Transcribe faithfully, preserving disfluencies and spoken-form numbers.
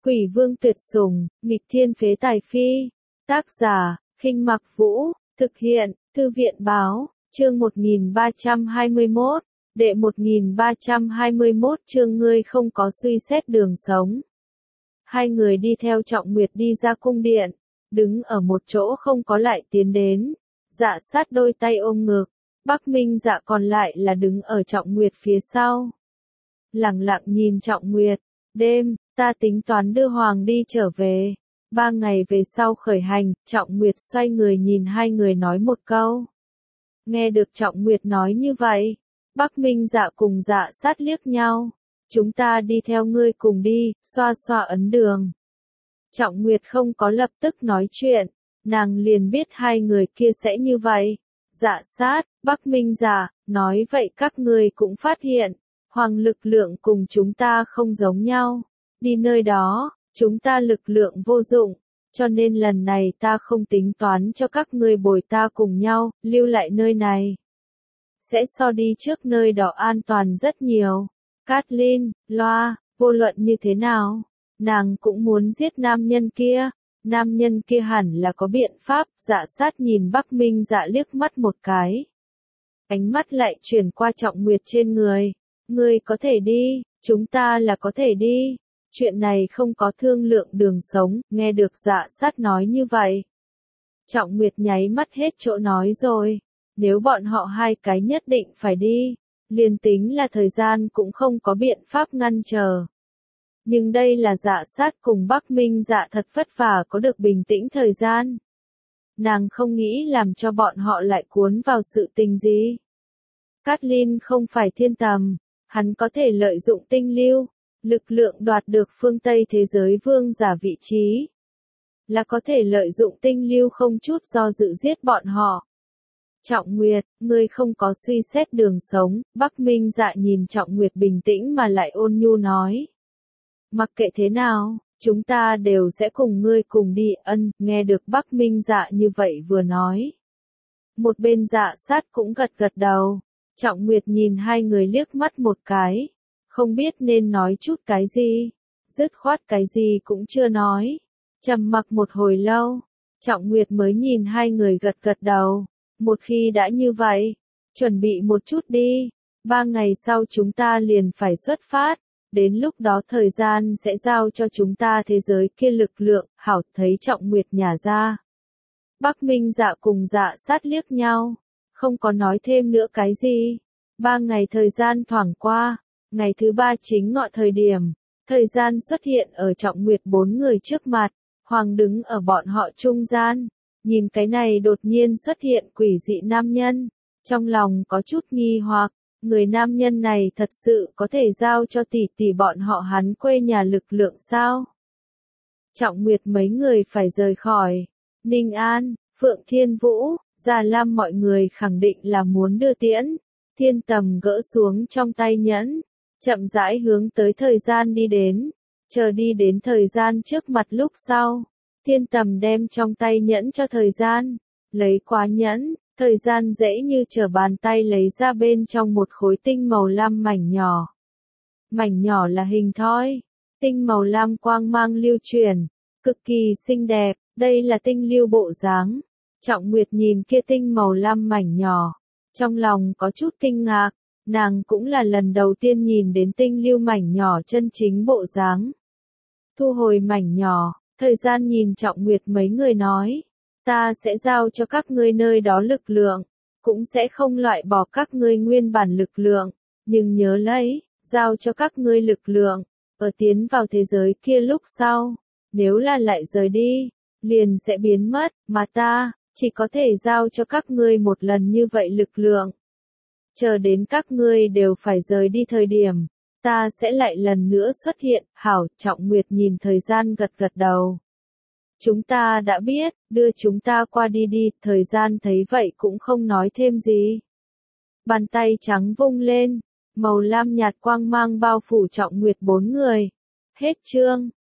Quỷ vương tuyệt sủng, nghịch thiên phế tài phi. Tác giả, Khinh Mặc Vũ, thực hiện, Thư viện báo, chương một nghìn ba trăm hai mươi mốt, đệ một nghìn ba trăm hai mươi mốt chương ngươi không có suy xét đường sống. Hai người đi theo Trọng Nguyệt đi ra cung điện, đứng ở một chỗ không có lại tiến đến. Dạ sát đôi tay ôm ngực, Bắc Minh Dạ còn lại là đứng ở Trọng Nguyệt phía sau. Lẳng lặng nhìn Trọng Nguyệt, đêm, ta tính toán đưa Hoàng đi trở về. Ba ngày về sau khởi hành, Trọng Nguyệt xoay người nhìn hai người nói một câu. Nghe được Trọng Nguyệt nói như vậy, Bắc Minh Dạ cùng Dạ sát liếc nhau. Chúng ta đi theo ngươi cùng đi, xoa xoa ấn đường. Trọng Nguyệt không có lập tức nói chuyện, nàng liền biết hai người kia sẽ như vậy. Dạ sát, Bắc Minh Dạ, nói vậy các ngươi cũng phát hiện, Hoàng lực lượng cùng chúng ta không giống nhau. Đi nơi đó, chúng ta lực lượng vô dụng, cho nên lần này ta không tính toán cho các ngươi bồi ta cùng nhau, lưu lại nơi này. Sẽ so đi trước nơi đó an toàn rất nhiều. Kathleen, loa, vô luận như thế nào, nàng cũng muốn giết nam nhân kia. Nam nhân kia hẳn là có biện pháp. Dạ sát nhìn Bắc Minh Dạ liếc mắt một cái. Ánh mắt lại chuyển qua Trọng Nguyệt trên người. Ngươi có thể đi, chúng ta là có thể đi. Chuyện này không có thương lượng đường sống, nghe được Dạ sát nói như vậy. Trọng Nguyệt nháy mắt hết chỗ nói rồi. Nếu bọn họ hai cái nhất định phải đi, liền tính là thời gian cũng không có biện pháp ngăn trở. Nhưng đây là Dạ sát cùng Bắc Minh Dạ thật vất vả có được bình tĩnh thời gian. Nàng không nghĩ làm cho bọn họ lại cuốn vào sự tình gì. Kathleen không phải thiên tầm, hắn có thể lợi dụng tinh lưu, lực lượng đoạt được phương Tây thế giới vương giả vị trí. Là có thể lợi dụng tinh lưu không chút do dự giết bọn họ. Trọng Nguyệt, ngươi không có suy xét đường sống. Bắc Minh Dạ nhìn Trọng Nguyệt bình tĩnh mà lại ôn nhu nói. Mặc kệ thế nào, chúng ta đều sẽ cùng ngươi cùng đi. Ân, nghe được Bắc Minh Dạ như vậy vừa nói. Một bên Dạ sát cũng gật gật đầu. Trọng Nguyệt nhìn hai người liếc mắt một cái. Không biết nên nói chút cái gì. Dứt khoát cái gì cũng chưa nói. Trầm mặc một hồi lâu. Trọng Nguyệt mới nhìn hai người gật gật đầu. Một khi đã như vậy, chuẩn bị một chút đi. Ba ngày sau chúng ta liền phải xuất phát. Đến lúc đó thời gian sẽ giao cho chúng ta thế giới kia lực lượng. Hảo, thấy Trọng Nguyệt nhả ra. Bắc Minh Dạ cùng Dạ sát liếc nhau. Không có nói thêm nữa cái gì. Ba ngày thời gian thoảng qua. Ngày thứ ba chính ngọ thời điểm. Thời gian xuất hiện ở Trọng Nguyệt bốn người trước mặt. Hoàng đứng ở bọn họ trung gian. Nhìn cái này đột nhiên xuất hiện quỷ dị nam nhân. Trong lòng có chút nghi hoặc. Người nam nhân này thật sự có thể giao cho tỷ tỷ bọn họ hắn quê nhà lực lượng sao? Trọng Nguyệt mấy người phải rời khỏi. Ninh An, Phượng Thiên Vũ, Già Lam mọi người khẳng định là muốn đưa tiễn. Thiên Tầm gỡ xuống trong tay nhẫn. Chậm rãi hướng tới thời gian đi đến. Chờ đi đến thời gian trước mặt lúc sau. Thiên Tầm đem trong tay nhẫn cho thời gian. Lấy quá nhẫn. Thời gian dễ như trở bàn tay lấy ra bên trong một khối tinh màu lam mảnh nhỏ. Mảnh nhỏ là hình thoi. Tinh màu lam quang mang lưu truyền. Cực kỳ xinh đẹp. Đây là tinh lưu bộ dáng. Trọng Nguyệt nhìn kia tinh màu lam mảnh nhỏ. Trong lòng có chút kinh ngạc. Nàng cũng là lần đầu tiên nhìn đến tinh lưu mảnh nhỏ chân chính bộ dáng. Thu hồi mảnh nhỏ. Thời gian nhìn Trọng Nguyệt mấy người nói. Ta sẽ giao cho các ngươi nơi đó lực lượng, cũng sẽ không loại bỏ các ngươi nguyên bản lực lượng, nhưng nhớ lấy, giao cho các ngươi lực lượng, ở tiến vào thế giới kia lúc sau, nếu là lại rời đi, liền sẽ biến mất, mà ta, chỉ có thể giao cho các ngươi một lần như vậy lực lượng. Chờ đến các ngươi đều phải rời đi thời điểm, ta sẽ lại lần nữa xuất hiện. Hảo, Trọng Nguyệt nhìn thời gian gật gật đầu. Chúng ta đã biết, đưa chúng ta qua đi đi, thời gian thấy vậy cũng không nói thêm gì. Bàn tay trắng vung lên, màu lam nhạt quang mang bao phủ Trọng Nguyệt bốn người. Hết chương.